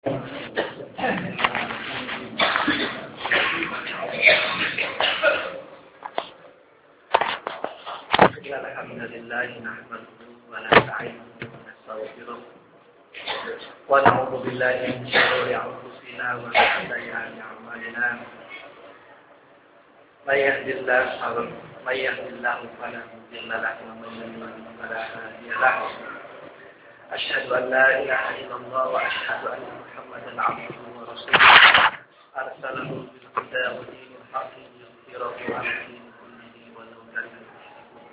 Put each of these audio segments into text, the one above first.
Alhamdulillah nahmaduhu wa nasta'inuhu wa nastaghfiruh wa na'udzu billahi min shururi anfusina wa min sayyi'ati a'malina. May yahdihillahu fala mudilla lahu wa man yudlil fala hadiya lahu. Asyhadu an la ilaha illallah wa asyhadu anna Muhammadan 'abduhu wa rasuluh. Arsalahu bil huda wa dinil haqqi liyudhhirahu 'ala dini kullihi wa law kariha al-mushrikun.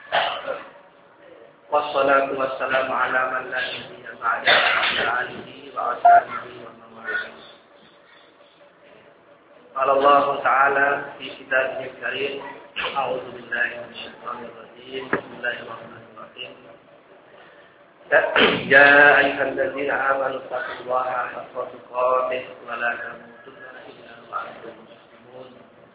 Wassalatu wassalamu ala man la nabiyya ba'da ala alihi wa ashabihi wa man walah. Qala Allah Ta'ala fi kitabihil karim, a'udzu billahi minasyaitonir rajim. Bismillahirrahmanirrahim. Ya ayyuhalladzina amanu taqullaha haqqa tuqatih wa la tamutunna illa wa antum muslimun.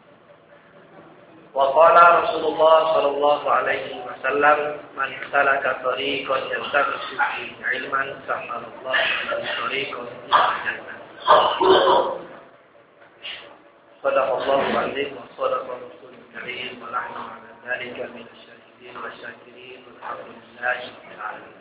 Wa qala Rasulullah sallallahu alaihi wasallam, man salaka tariqan yaltamisu fihi ilman sahhalallahu lahu tariqan ila jannah. Sadaqallahu alaihi wa sadaqa rasulul karim wa nahnu ala dzalika minasy syahidin wa syakirin walhamdulillahi rabbil alamin.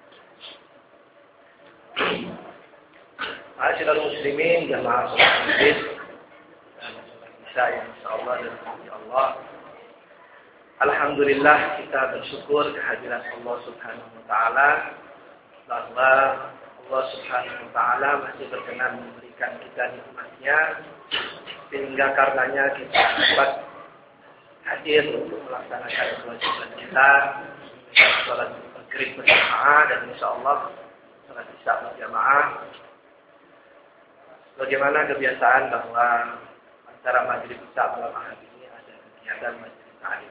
Ma'asyiral muslimin jamaah salat Id bisa insyaallah dan Allah. Alhamdulillah kita bersyukur kehadiran Allah Subhanahu wa taala bahwa Allah Subhanahu wa taala masih berkenan memberikan kita nikmat-Nya sehingga karenanya kita dapat hadir untuk melaksanakan kewajiban kita salat maghrib berjamaah dan insyaallah salat isya berjamaah. Bagaimana kebiasaan bahwa antara maghrib isya malam hari ini ada kegiatan majelis taklim.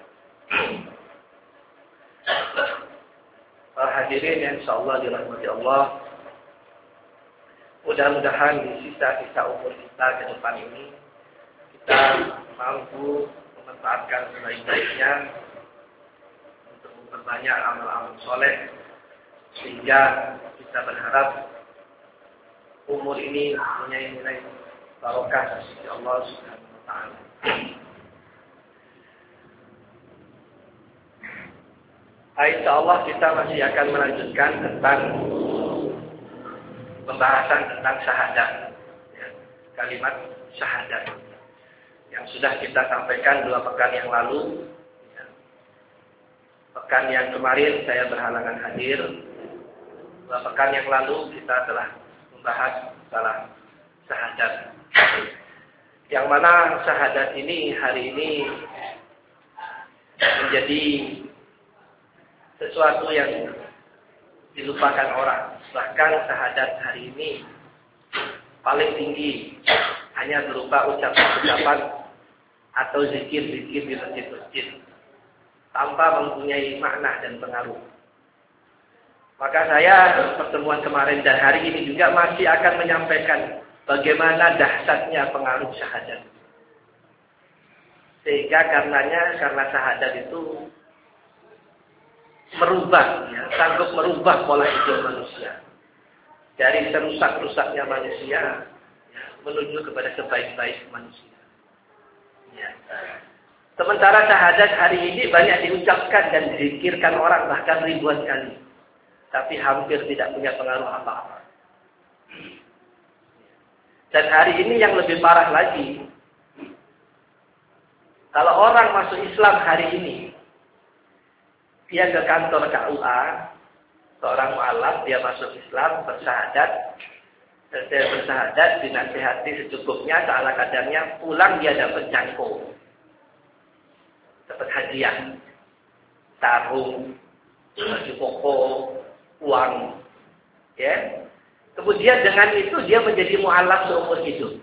Para hadirin yang insyaallah dirahmati Allah, mudah-mudahan di sisa-sisa umur kita ke depan ini kita mampu memanfaatkan sebaik-baiknya untuk memperbanyak amal-amal soleh sehingga kita berharap umur ini mempunyai nilai barokah dari Allah Subhanahu wa taala. Insyaallah kita masih akan melanjutkan tentang pembahasan tentang syahadat, ya, kalimat syahadat yang sudah kita sampaikan 2 pekan yang lalu. Ya. Pekan yang kemarin saya berhalangan hadir. 2 pekan yang lalu kita telah membahas masalah syahadat. Yang mana syahadat ini hari ini menjadi sesuatu yang dilupakan orang. Bahkan syahadat hari ini paling tinggi hanya berupa ucapan-ucapan atau zikir-zikir di masjid-masjid tanpa mempunyai makna dan pengaruh. Maka saya pertemuan kemarin dan hari ini juga masih akan menyampaikan bagaimana dahsyatnya pengaruh syahadat. Sehingga karena syahadat itu sanggup merubah pola hidup manusia. Dari serusak-rusaknya manusia menuju kepada sebaik-baik manusia. Ya. Sementara syahadat hari ini banyak diucapkan dan dizikirkan orang bahkan ribuan kali. Tapi hampir tidak punya pengaruh apa-apa. Dan hari ini yang lebih parah lagi. Kalau orang masuk Islam hari ini, dia ke kantor KUA, seorang mu'alaf, dia masuk Islam, bersyahadat. Selesai bersyahadat, dinasihati secukupnya, seala kadarnya, pulang dia dapat jangko. Dapat hadiah. Sarung, baju koko, uang. Ya. Kemudian dengan itu dia menjadi mu'alaf seumur hidup.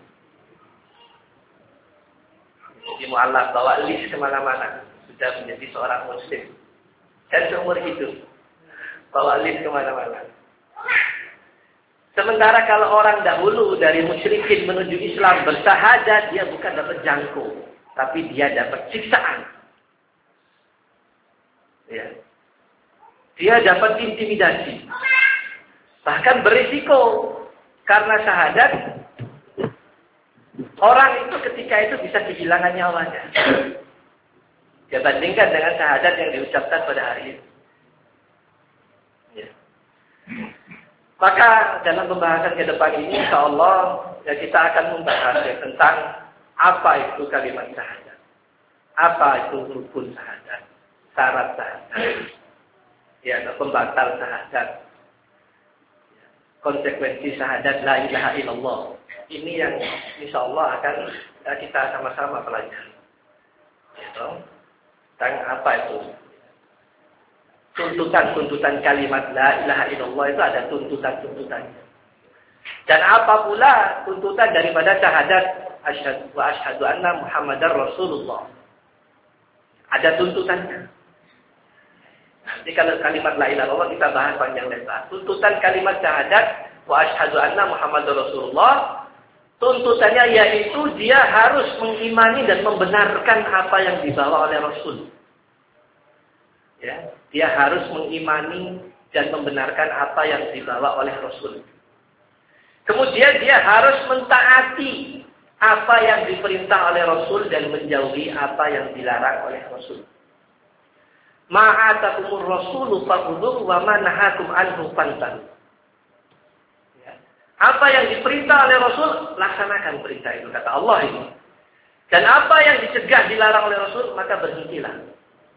Menjadi mu'alaf, bawa list kemana-mana. Sudah menjadi seorang muslim. Dan seumur hidup. Bawa list kemana-mana. Sementara kalau orang dahulu dari musyrikin menuju Islam bersyahadat, dia bukan dapat jangko. Tapi dia dapat siksaan. Ya. Dia dapat intimidasi. Bahkan berisiko Karena syahadat, orang itu ketika itu bisa kehilangan nyawanya. Dia bandingkan dengan syahadat yang diucapkan pada hari itu. Ya. Maka dalam pembahasan ke depan ini, insyaallah ya kita akan membahas ya, tentang apa itu kalimat syahadat, apa itu rukun syahadat, syarat syahadat, ya, pembatal syahadat, ya, konsekuensi syahadat la ilaha illallah. Ini yang insyaallah akan kita sama-sama pelajari. Ya, tentang apa itu. Tuntutan kalimat la ilaha illallah itu ada tuntutannya. Dan apa pula tuntutan daripada syahadat asyhadu anna Muhammadar Rasulullah. Ada tuntutannya. Nanti kalau kalimat la ilaha illallah kita bahas panjang lebar. Tuntutan kalimat syahadat wa asyhadu anna Muhammadar Rasulullah, tuntutannya yaitu dia harus mengimani dan membenarkan apa yang dibawa oleh Rasul. Ya, dia harus mengimani dan membenarkan apa yang dibawa oleh Rasul. Kemudian dia harus mentaati apa yang diperintah oleh Rasul dan menjauhi apa yang dilarang oleh Rasul. Ma'atakumur rasulu fakhudhuhu wa ma nahakum anhu fantahu. Ya. Apa yang diperintah oleh Rasul, laksanakan perintah itu, kata Allah ini. Dan apa yang dicegah dilarang oleh Rasul, maka berhentilah.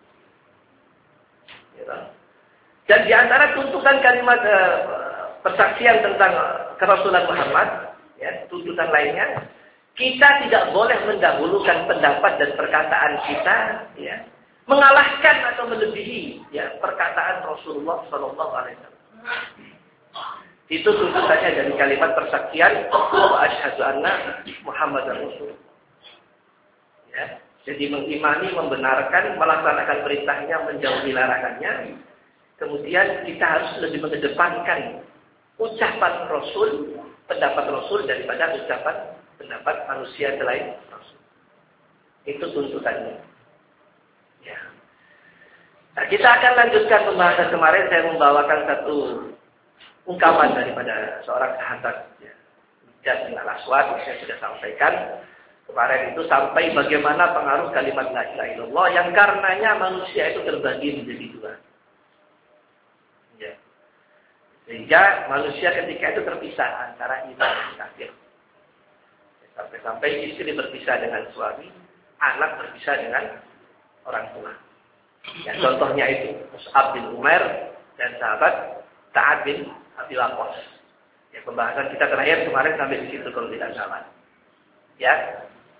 Dan di antara tuntutan kalimat persaksian tentang kerasulan Muhammad, ya, tuntutan lainnya, kita tidak boleh mendahulukan pendapat dan perkataan kita, ya, mengalahkan atau melebihi, ya, perkataan Rasulullah Sallallahu Alaihi Wasallam. Itu tuntutannya dari kalimat persaksian wa asyhadu anna Muhammadar Rasulullah. Ya, jadi mengimani, membenarkan, melaksanakan perintahnya, menjauhi larangannya. Kemudian kita harus lebih mengedepankan ucapan Rasul, pendapat Rasul daripada pendapat manusia selain Rasul. Itu tuntutannya. Ya. Nah, kita akan lanjutkan pembahasan kemarin. Saya membawakan satu ungkapan daripada seorang sahabat, ya, Miqdad bin Al-Aswad. Saya sudah sampaikan kemarin itu sampai bagaimana pengaruh kalimat la ilaha illallah yang karenanya manusia itu terbagi menjadi dua. Ya. Sehingga manusia ketika itu terpisah antara iman dan kafir. Sampai-sampai istri berpisah dengan suami, anak berpisah dengan orang tua. Ya, contohnya itu Mus'ab bin Umair dan sahabat Sa'ad bin Abi Waqqas. Ya, pembahasan kita terakhir kemarin sampai di situ kalau tidak salah. Ya.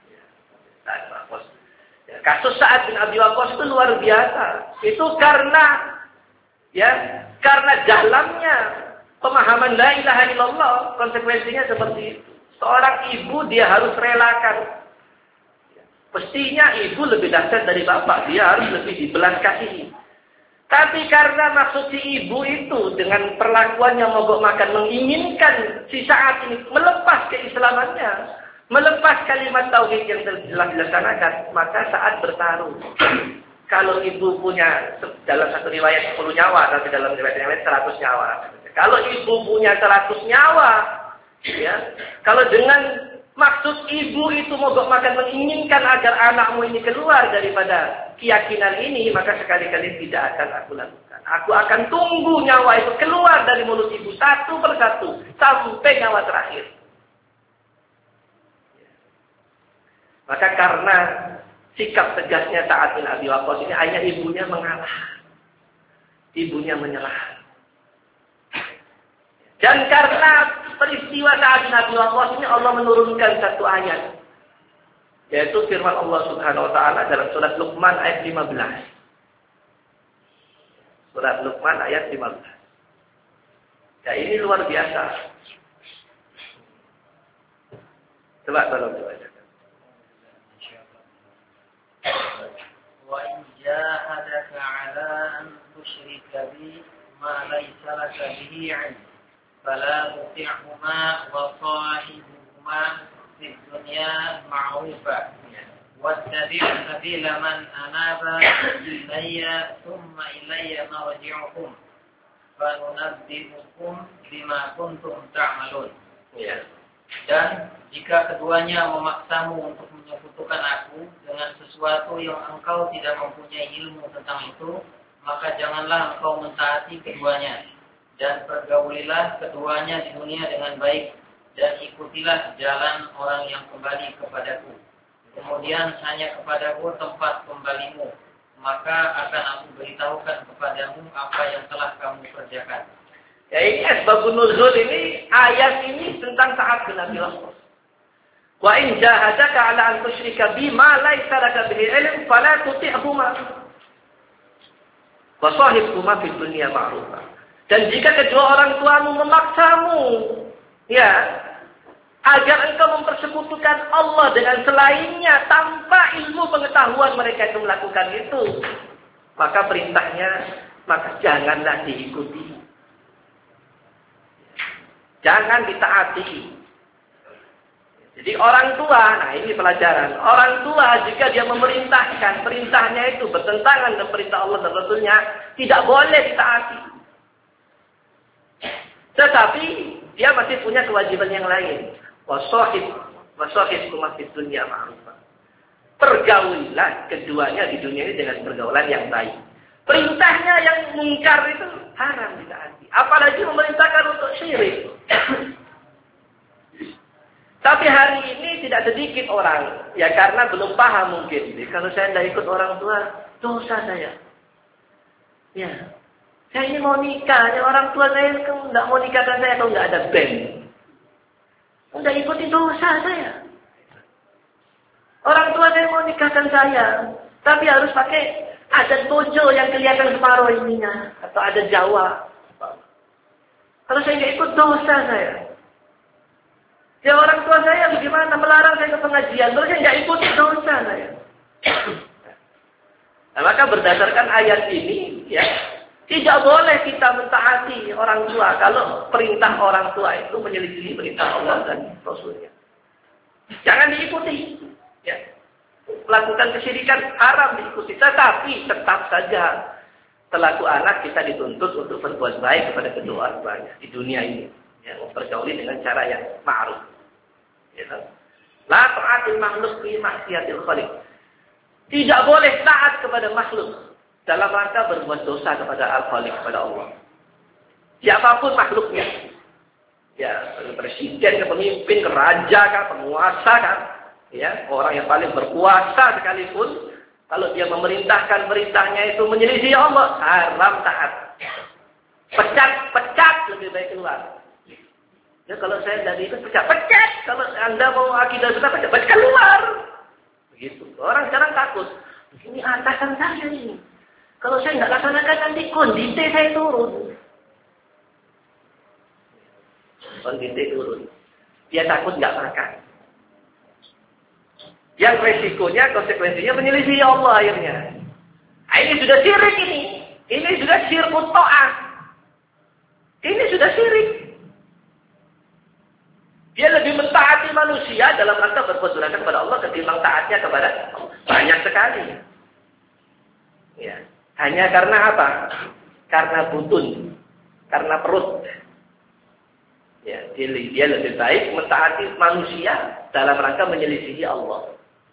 Ya, kasus Sa'ad bin Abi Waqqas itu luar biasa. Itu karena dalamnya pemahaman la ilaha illallah, konsekuensinya seperti itu. Seorang ibu dia harus relakan. Mestinya ibu lebih dahsyat dari bapak, dia harus lebih dibelas kasihi. Tapi karena maksud si ibu itu dengan perlakuan yang mogok makan menginginkan si Sa'ad ini melepas keislamannya, melepas kalimat tauhid yang telah dilaksanakan, maka Sa'ad bertaruh. Kalau ibu punya dalam satu riwayat 10 nyawa, tapi dalam riwayat yang lain 100 nyawa. Kalau ibu punya 100 nyawa, ya, kalau dengan maksud ibu itu mogok makan menginginkan agar anakmu ini keluar daripada keyakinan ini, maka sekali-kali tidak akan aku lakukan. Aku akan tunggu nyawa itu keluar dari mulut ibu satu persatu sampai nyawa terakhir. Maka karena sikap tegasnya Sa'ad bin Abi Waqqas ini, hanya ibunya mengalah. Ibunya menyerah. Dan karena peristiwa Sa'ad bin Abi Waqqas ini, Allah menurunkan satu ayat. Yaitu firman Allah Subhanahu wa ta'ala dalam surat Luqman ayat 15. Surat Luqman ayat 15. Ya, ini luar biasa. Coba tolong baca. وَإِنْ جَاهَدَكَ عَلَىٰ أَنْ تُشْرِكَ بِي مَا لَيْسَ لَكَ بِهِ عِلْمٌ فَلَا تُطِعْهُمَا وَصَاحِبْهُمَا فِي الدُّنْيَا مَعْرُوفًا وَاتَّبِعْ سَبِيلَ مَنْ أَنَابَ إِلَيَّ ثُمَّ إِلَيَّ مَرْجِعُكُمْ فَنُنَبِّئُكُمْ بِمَا كُنْتُمْ تَعْمَلُونَ. Ya. Dan jika keduanya memaksamu untuk menyekutukan aku dengan sesuatu yang engkau tidak mempunyai ilmu tentang itu, maka janganlah engkau mentaati keduanya. Dan pergaulilah keduanya di dunia dengan baik, dan ikutilah jalan orang yang kembali kepadaku. Kemudian hanya kepadaku tempat kembalimu, maka akan aku beritahukan kepadamu apa yang telah kamu kerjakan. Ya, ini asbabun nuzul ini, ayat ini tentang taat kepada Allah. Wa in jahadaka 'ala an tusyrika bima laysa laka bihi ilm fala tuti'huma. Wa sahibhuma fid dunya ma'rufa. Dan jika kedua orang tuamu memaksamu, ya, agar engkau mempersekutukan Allah dengan selainnya tanpa ilmu pengetahuan mereka itu melakukan itu, maka perintahnya, maka janganlah diikuti. Jangan ditaati. Jadi orang tua, nah ini pelajaran. Orang tua jika dia memerintahkan, perintahnya itu bertentangan dengan perintah Allah dan Rasulnya, tidak boleh ditaati. Tetapi dia masih punya kewajiban yang lain. Wasahib kumafid dunya ma'rufah. Pergaulilah keduanya di dunia ini dengan pergaulan yang baik. Perintahnya yang mungkar itu haram ditaati. Apalagi memerintahkan untuk syirik. Tapi hari ini tidak sedikit orang, ya karena belum paham mungkin. Jadi, kalau saya tidak ikut orang tua, dosa saya. Ya, saya ini mau nikah, ya orang tua saya tidak mau nikahkan saya kalau nggak ada band. Udah ikuti dosa saya. Orang tua saya mau nikahkan saya, tapi harus pakai adat Bojo yang kelihatan separuh ininya, atau adat Jawa. Kalau saya nggak ikut dosa saya. Ya orang tua saya bagaimana melarang saya ke pengajian, kalau saya nggak ikut dosa saya. Nah, maka berdasarkan ayat ini, ya tidak boleh kita mentaati orang tua kalau perintah orang tua itu menyelisihi perintah Allah dan Rasulnya. Jangan diikuti. Ya. Melakukan kesyirikan haram diikuti, tetapi tetap saja selaku anak kita dituntut untuk berbuat baik kepada kedua orang tuanya di dunia ini, ya, mempergauli dengan cara yang ma'ruf. Ya, la ta'atil makhluk fi maksiatil khaliq. Tidak boleh taat kepada makhluk dalam rangka berbuat dosa kepada al-khaliq, kepada Allah. Siapapun makhluknya. Ya, presiden, pemimpin, raja, penguasa kan. Ya, orang yang paling berkuasa sekalipun, kalau dia memerintahkan perintahnya itu menyelisih Allah, haram taat. Pecat lebih baik keluar. Ya, kalau saya dari itu pecat. Kalau Anda mau akidah sudah pecat keluar. Begitu. Orang sekarang takut. Ini atasan saya ini. Kalau saya nggak laksanakan nanti kondisi saya turun. Kondisi turun. Dia takut nggak makan. Yang resikonya, konsekuensinya menyelisih Allah akhirnya. Nah, ini sudah syirik ini. Ini sudah syirkut ta'ah. Ini sudah syirik. Dia lebih mentaati manusia dalam rangka berbuat durhaka kepada Allah ketimbang taatnya kepada Allah. Banyak sekali. Ya. Hanya karena apa? Karena butun. Karena perut. Ya, dia lebih baik mentaati manusia dalam rangka menyelisihi Allah.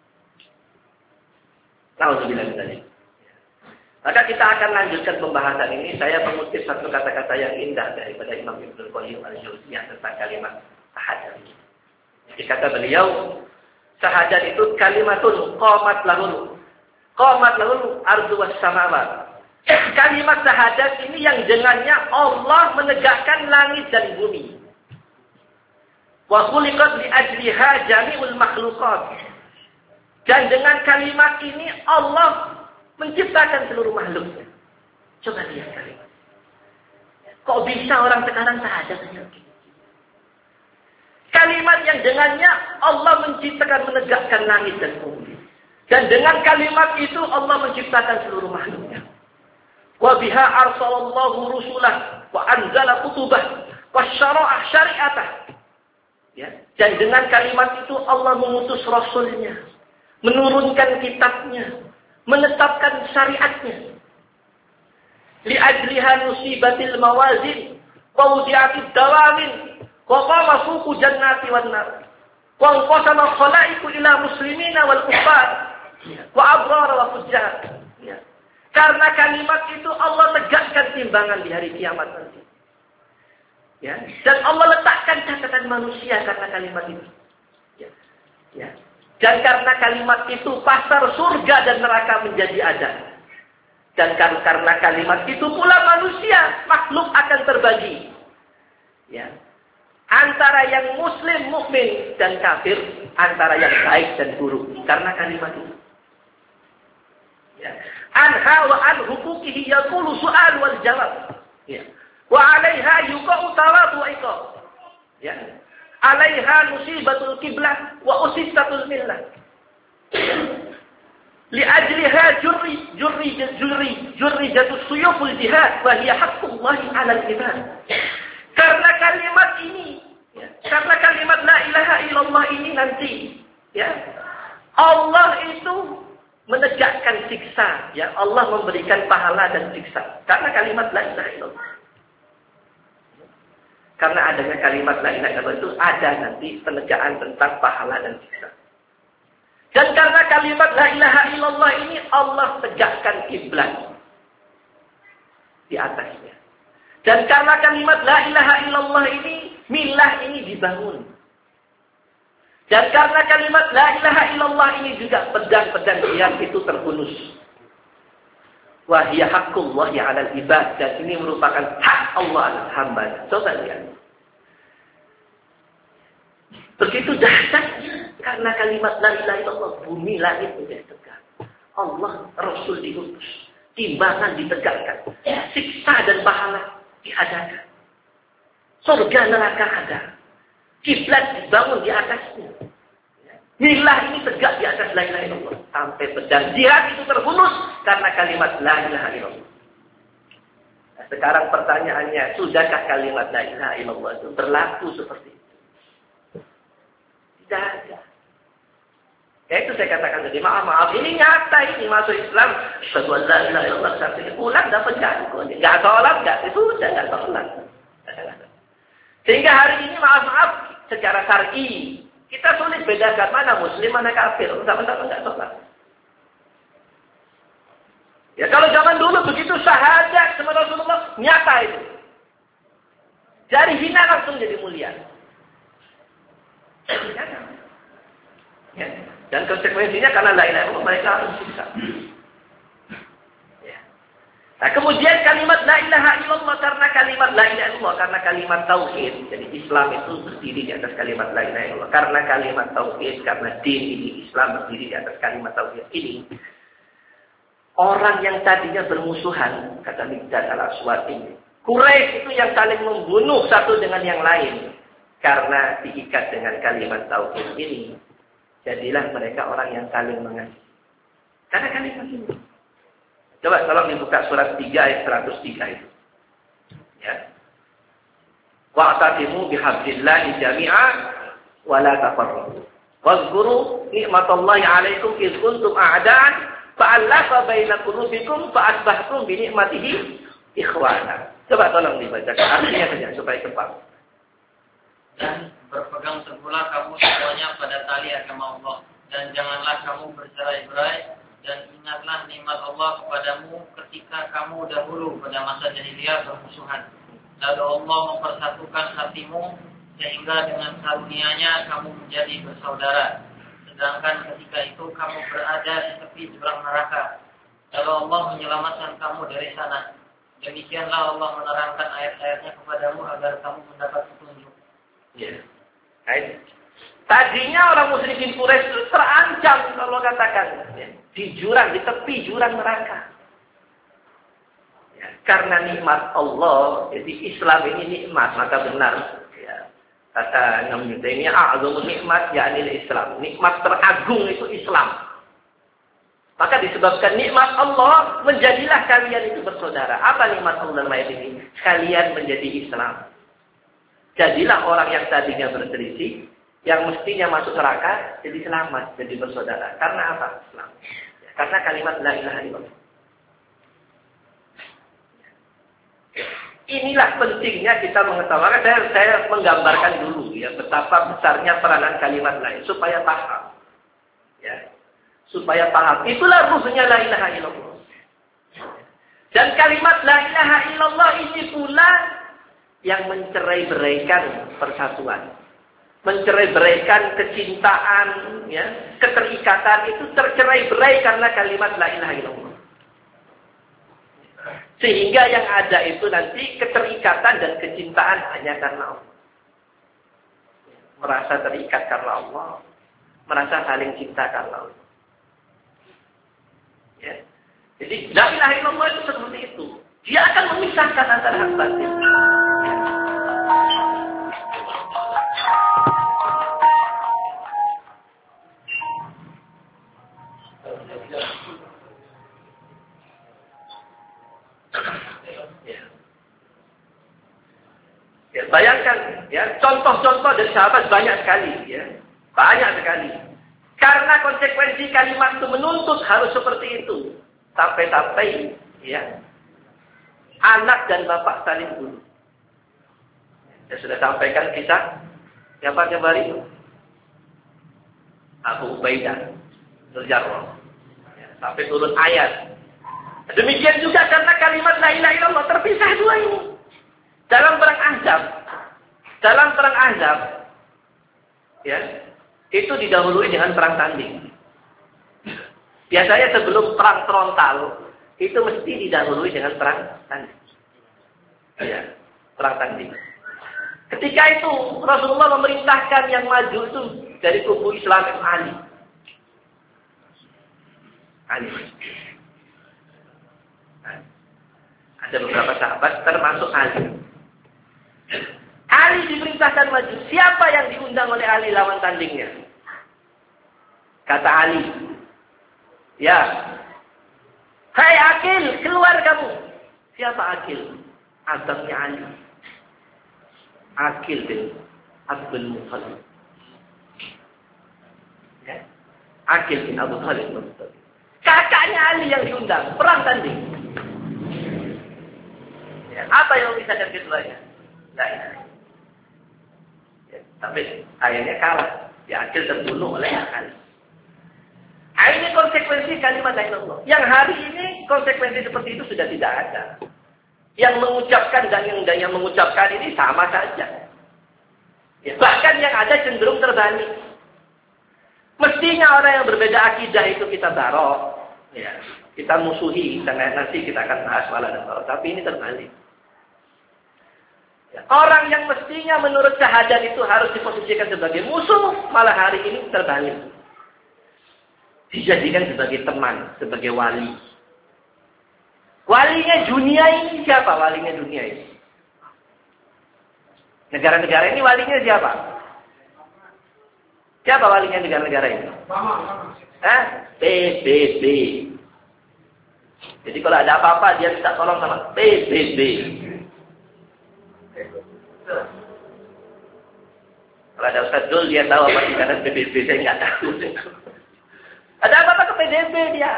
Nauzubillah tadi. Maka kita akan lanjutkan pembahasan ini. Saya mengutip satu kata-kata yang indah daripada Imam Ibnul Qayyim al-Jauziyah tentang kalimat syahadat. Jadi kata beliau, syahadat itu kalimatun qamat lahul ardu was samawat. Kalimat syahadat ini yang dengannya Allah menegakkan langit dan bumi. Wa khuliqat li ajliha jami'ul makhluqat. Dan dengan kalimat ini Allah menciptakan seluruh makhluknya. Coba lihat kalimat. Kok bisa orang sekarang syahadat begini? Kalimat yang dengannya Allah menciptakan, menegakkan langit dan bumi. Dan dengan kalimat itu Allah menciptakan seluruh makhluknya. Wa biha arsalallahu rusulah wa anzala kutubah wa syara'a syari'atah. Ya, dan dengan kalimat itu Allah mengutus rasulnya, menurunkan kitabnya, menetapkan syariatnya. Li ajliha nusibatil mawazin wa wudi'atid dawawin Wa qama suqu jannati wan nar. Wa anqasama khalaiqu ila muslimina wal kuffar. Wa abrar wa fujjar. Ya. Karena kalimat itu Allah tegakkan timbangan di hari kiamat nanti. Ya. Dan Allah letakkan catatan manusia karena kalimat itu. Ya. Ya. Dan karena kalimat itu pasar surga dan neraka menjadi ada. Dan karena kalimat itu pula manusia, makhluk akan terbagi. Ya. Antara yang muslim, mukmin dan kafir, antara yang baik dan buruk. Karena kalimat itu. Ya. Anha wa an hukukihi yaqulu su'al wal jawab. Ya. Wa 'alaiha yuqa'u tawab wa iqab. Ya. 'Alaiha musibatul qiblah wa usistatul millah. Li'ajliha jurri jatuh suyuful jihad wa hiya haqqullahi 'alal ibad. Karena kalimat ini, ya, karena kalimat la ilaha illallah ini nanti, ya, Allah itu menegakkan siksa, ya, Allah memberikan pahala dan siksa. Karena kalimat la ilaha illallah. Karena adanya kalimat la ilaha illallah itu ada nanti penegakan tentang pahala dan siksa. Dan karena kalimat la ilaha illallah ini Allah tegakkan kiblat di atasnya. Dan karena kalimat la ilaha illallah ini milah ini dibangun. Dan karena kalimat la ilaha illallah ini juga pedang-pedang jihad itu terhunus. Wa hiya haqqullahi 'alal ibad, dan ini merupakan hak Allah atas hamba. Coba lihat. Begitu dahsyatnya karena kalimat la ilaha illallah, bumi langit menjadi tegak. Allah, Rasul diutus, timbangan ditegakkan, siksa dan pahala diadakan. Surga neraka ada. Kiblat dibangun di atasnya. Milah ini tegak di atas la ilaha illallah. Sampai pedang jihad itu terhunus karena kalimat la ilaha illallah. Nah, sekarang pertanyaannya, sudahkah kalimat la ilaha illallah itu berlaku seperti itu? Tidak ada. Ya itu saya katakan tadi, maaf, ini nyata, ini masuk Islam. Asyhadu an la ilaha illallah, sampai pulang dapat jago. Enggak sholat, enggak, itu sudah enggak sholat. Sehingga hari ini maaf, secara syar'i kita sulit bedakan mana muslim, mana kafir. Sama-sama enggak sholat. Ya kalau zaman dulu begitu syahadat sama Rasulullah, nyata itu. Dari hina langsung jadi mulia. Ya. Dan konsekuensinya karena la ilaha illallah mereka harus siksa. Ya. Nah, kemudian kalimat la ilaha illallah, karena kalimat la ilaha illallah, karena kalimat tauhid. Jadi Islam itu berdiri di atas kalimat la ilaha illallah. Karena kalimat tauhid, karena din ini, Islam berdiri di atas kalimat tauhid ini. Orang yang tadinya bermusuhan, kata Miqdad al-Aswad ini, Quraisy itu yang saling membunuh satu dengan yang lain. Karena diikat dengan kalimat tauhid ini, jadilah mereka orang yang saling mengasihi. Karena kalimat ini. Coba tolong dibuka surat 3 ayat 103 itu. Ya. Wa'tasimu bihablillahi jami'an wa la tafarraqu. Wazkuru ni'matallahi 'alaikum idz kuntum a'da'an fa'alafa baina qulubikum fa'asbahtum bi ni'matihi ikhwana. Coba tolong dibacakan artinya saja supaya cepat. Dan berpegang teguhlah kamu semuanya pada tali agama Allah, dan janganlah kamu bercerai-berai, dan ingatlah nikmat Allah kepadamu ketika kamu dahulu pada masa jahiliyah bermusuhan. Lalu Allah mempersatukan hatimu sehingga dengan karunia-Nya kamu menjadi bersaudara. Sedangkan ketika itu kamu berada di tepi jurang neraka. Lalu Allah menyelamatkan kamu dari sana. Demikianlah Allah menerangkan ayat-ayatnya kepadamu agar kamu mendapat petunjuk. Ya. Tadinya orang musyrikin Quraisy itu terancam kalau katakan ya, di jurang, di tepi jurang neraka. Ya, karena nikmat Allah, jadi Islam ini nikmat, maka benar. Ya, kata Imam Taimiyah, a'dhamu nikmat yakni Islam. Nikmat teragung itu Islam. Maka disebabkan nikmat Allah, menjadilah kalian itu bersaudara. Apa nikmat Allah dalam ayat ini? Kalian menjadi Islam. Jadilah orang yang tadinya berselisih, yang mestinya masuk neraka, jadi selamat, jadi bersaudara. Karena apa? Islam. Ya, karena kalimat la ilaha illallah. inilah pentingnya kita mengetahui. Saya menggambarkan dulu ya betapa besarnya peranan kalimat la ilaha supaya paham. Ya. Supaya paham. Itulah ruhnya la ilaha illallah. Dan kalimat la ilaha illallah ini pula yang mencerai-beraikan persatuan. Mencerai-beraikan kecintaan, ya, keterikatan itu tercerai-berai karena kalimat la ilaha illallah. Sehingga yang ada itu nanti keterikatan dan kecintaan hanya karena Allah. Merasa terikat karena Allah. Merasa saling cinta karena Allah. Ya. Jadi la ilaha illallah itu seperti itu. Dia akan memisahkan antara hak batin. Ya, bayangkan ya, contoh-contoh dari sahabat banyak sekali ya. Banyak sekali. Karena konsekuensi kalimat itu menuntut harus seperti itu. Sampai-sampai ya anak dan bapak saling bunuh. Saya sudah sampaikan kisah siapa kembali itu? Abu Ubaidah Al-Jarrah. Ya, sampai turun ayat. Demikian juga karena kalimat la ilaha illallah terpisah dua ini. Dalam perang Ahzab, ya, itu didahului dengan perang tanding. Biasanya sebelum perang frontal, itu mesti didahului dengan perang tanding. Ya, perang tanding. Ketika itu Rasulullah memerintahkan yang maju itu dari kubu Islam Ali. Ada beberapa sahabat termasuk Ali. Ali diperintahkan maju. Siapa yang diundang oleh Ali lawan tandingnya? Kata Ali, ya, hai Akil, keluar kamu. Siapa Akil? Abangnya Ali. Akil bin Abdul Muttalib. Ya. Akil bin Abu Thalib. Kakaknya Ali yang diundang. Perang tanding. Ya. Apa yang bisa keduanya? Nah, ya. Tapi akhirnya kalah. Ya, Akil terbunuh oleh Ali. Ini konsekuensi kalimat la ilaha illallah. Yang hari ini konsekuensi seperti itu sudah tidak ada. Yang mengucapkan dan yang mengucapkan ini sama saja. Ya, bahkan yang ada cenderung terbalik. Mestinya orang yang berbeda akidah itu kita barok. Ya, kita musuhi. Nanti kita akan bahas wala dan barok. Tapi ini terbalik. Ya, orang yang mestinya menurut syahadat itu harus diposisikan sebagai musuh. Malah hari ini terbalik. Dijadikan sebagai teman, sebagai wali. Walinya dunia ini siapa? Walinya dunia ini. Negara-negara ini walinya siapa? Siapa walinya negara-negara ini? PBB. Jadi kalau ada apa-apa dia minta tolong sama PBB. Kalau ada Ustaz Dul dia tahu apa tingkatan PBB, saya nggak tahu. Ada apa-apa ke PBB dia?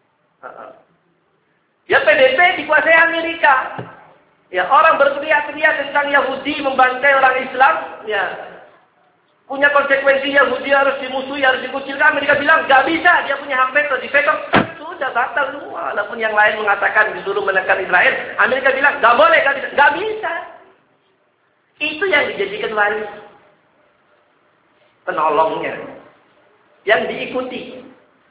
Ya PBB dikuasai Amerika. Ya orang berteriak-teriak tentang Yahudi membantai orang Islam. Ya punya konsekuensi Yahudi harus dimusuhi, harus dikucilkan. Amerika bilang nggak bisa, dia punya hak veto, di veto sudah batal semua. Walaupun yang lain mengatakan disuruh menekan Israel, Amerika bilang nggak boleh, nggak bisa. Itu yang dijadikan wali, penolongnya, yang diikuti.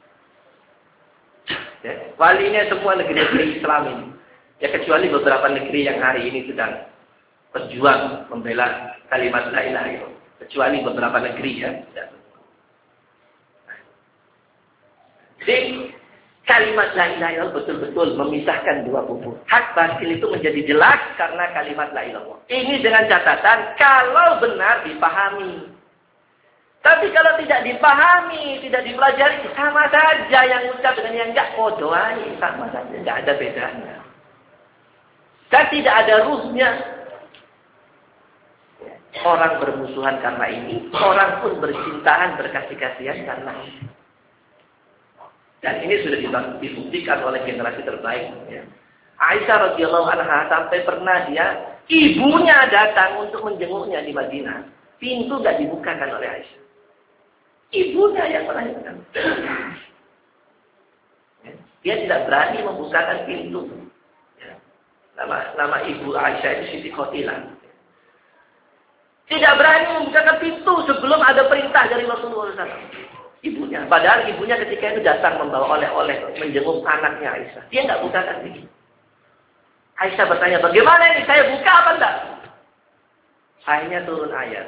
Ya, walinya semua negeri-negeri Islam ini. Ya kecuali beberapa negeri yang hari ini sedang berjuang membela kalimat la ilaha illallah. Kecuali beberapa negeri ya. Jadi kalimat la ilaha illallah betul-betul memisahkan dua kubu. Hak batil itu menjadi jelas karena kalimat la ilaha illallah. Ini dengan catatan kalau benar dipahami. Tapi kalau tidak dipahami, tidak dipelajari, sama saja yang ucap dengan yang enggak kodoai, sama saja, enggak ada bedanya. Dan tidak ada ruhnya. Orang bermusuhan karena ini, orang pun bercintaan, berkasih-kasihan karena ini. Dan ini sudah dibuktikan oleh generasi terbaik. Ya. Aisyah radhiyallahu anha sampai pernah ibunya datang untuk menjenguknya di Madinah. Pintu nggak dibukakan oleh Aisyah. Ibunya yang melahirkan. Dia tidak berani membukakan pintu. Nama ibu Aisyah itu Siti Khotilah. Tidak berani membukakan pintu sebelum ada perintah dari Rasulullah SAW. Ibunya. Padahal ibunya ketika itu datang membawa oleh-oleh menjenguk anaknya Aisyah. Dia nggak bukakan pintu. Aisyah bertanya, bagaimana ini? Saya buka apa enggak? Akhirnya turun ayat.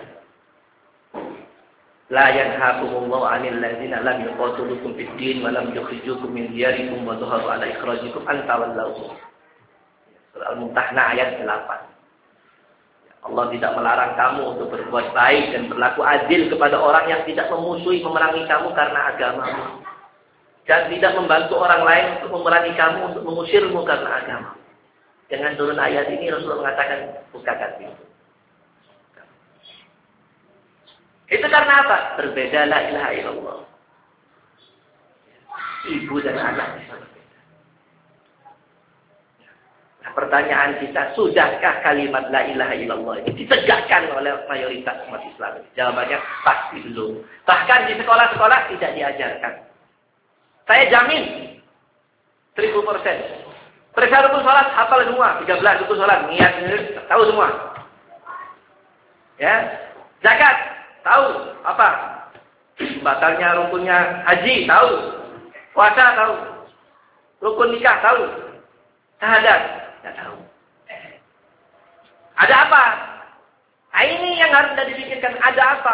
La yanhaakumullahu 'anil ladzina lam yuqatilukum fid din wa lam yukhrijukum min diyarikum wa dhaharu 'ala ikhrajikum an tawallawhum. Surah Al-Mumtahanah ayat 8. Allah tidak melarang kamu untuk berbuat baik dan berlaku adil kepada orang yang tidak memusuhi memerangi kamu karena agamamu. Dan tidak membantu orang lain untuk memerangi kamu untuk mengusirmu karena agama. Dengan turun ayat ini Rasulullah mengatakan bukakan pintu. Itu karena apa? Berbeda la ilaha illallah. Ibu dan anak bisa berbeda. Nah, pertanyaan kita, sudahkah kalimat la ilaha illallah ini ditegakkan oleh mayoritas umat Islam? Jawabannya pasti belum. Bahkan di sekolah-sekolah tidak diajarkan. Saya jamin 1000%. Periksa rukun sholat, hafal semua. 13 rukun sholat, niat, tahu semua. Ya, zakat, tahu apa? Batalnya rukunnya haji, tahu. Puasa, tahu. Rukun nikah, tahu. Syahadat, tidak tahu. Ada apa? Nah, ini yang harus dipikirkan. Ada apa?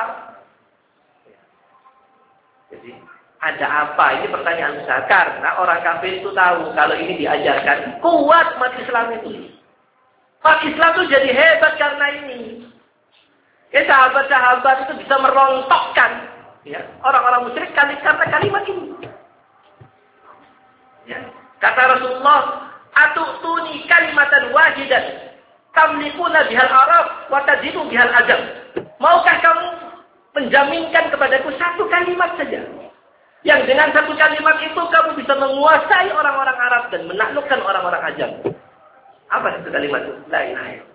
Jadi, ada apa? Ini pertanyaan besar. Karena orang kafir itu tahu kalau ini diajarkan. Kuat umat Islam itu. Umat Islam itu jadi hebat karena ini. Ya, sahabat-sahabat itu bisa merontokkan ya, orang-orang musyrik karena kalimat ini. Ya. Kata Rasulullah, "Atu'tuni kalimatan wahidan tamlikuna bihal Arab wa tajidu bihal ajam." Maukah kamu menjaminkan kepadaku satu kalimat saja? Yang dengan satu kalimat itu kamu bisa menguasai orang-orang Arab dan menaklukkan orang-orang Ajam. Apa itu kalimat itu? La ilaha illallah.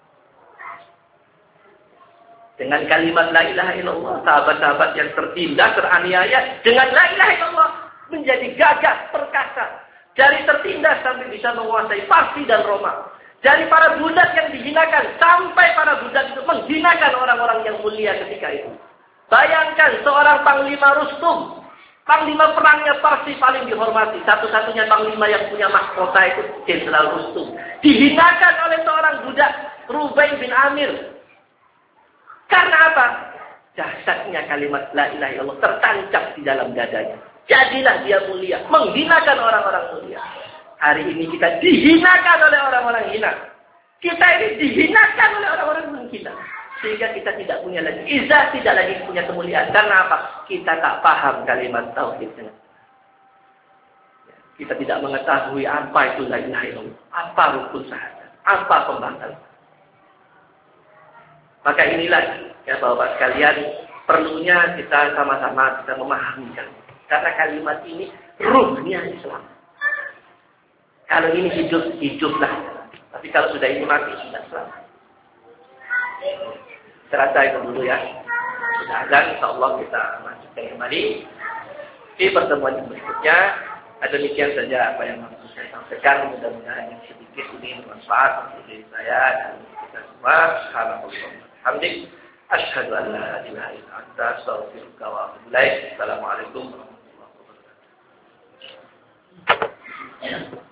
Dengan kalimat la ilaha illallah, sahabat-sahabat yang tertindas, teraniaya, dengan la ilaha illallah menjadi gagah, perkasa. Dari tertindas sampai bisa menguasai Parsi dan Roma. Dari para budak yang dihinakan sampai para budak itu menghinakan orang-orang yang mulia ketika itu. Bayangkan seorang Panglima Rustum. Panglima perangnya Parsi paling dihormati. Satu-satunya panglima yang punya mahkota itu Jenderal Rustum. Dihinakan oleh seorang budak Rubai bin Amir. Karena apa? Dahsyatnya kalimat la ilaha illallah tertancap di dalam dadanya. Jadilah dia mulia. Menghinakan orang-orang mulia. Hari ini kita dihinakan oleh orang-orang hina. Kita ini dihinakan oleh orang-orang menghina. Sehingga kita tidak punya lagi izzah, tidak lagi punya kemuliaan. Karena apa? Kita tak paham kalimat tauhid. Kita tidak mengetahui apa itu la ilaha illallah, apa rukun syahadat, apa pembatalan. Maka inilah ya Bapak sekalian, perlunya kita sama-sama kita memahamikan. Karena kalimat ini ruhnya Islam. Kalau ini hidup, hiduplah. Tapi kalau sudah ini mati, sudah selamat. Terasa itu dulu ya. Sudah azan, insyaAllah kita lanjutkan kembali di pertemuan yang berikutnya. Demikian saja apa yang harus saya sampaikan. Mudah-mudahan yang sedikit ini bermanfaat untuk diri saya dan kita semua. Alhamdulillah. Asyhadu an la ilaha illa anta astaghfiruka wa atubu ilaik. Assalamualaikum warahmatullahi wabarakatuh.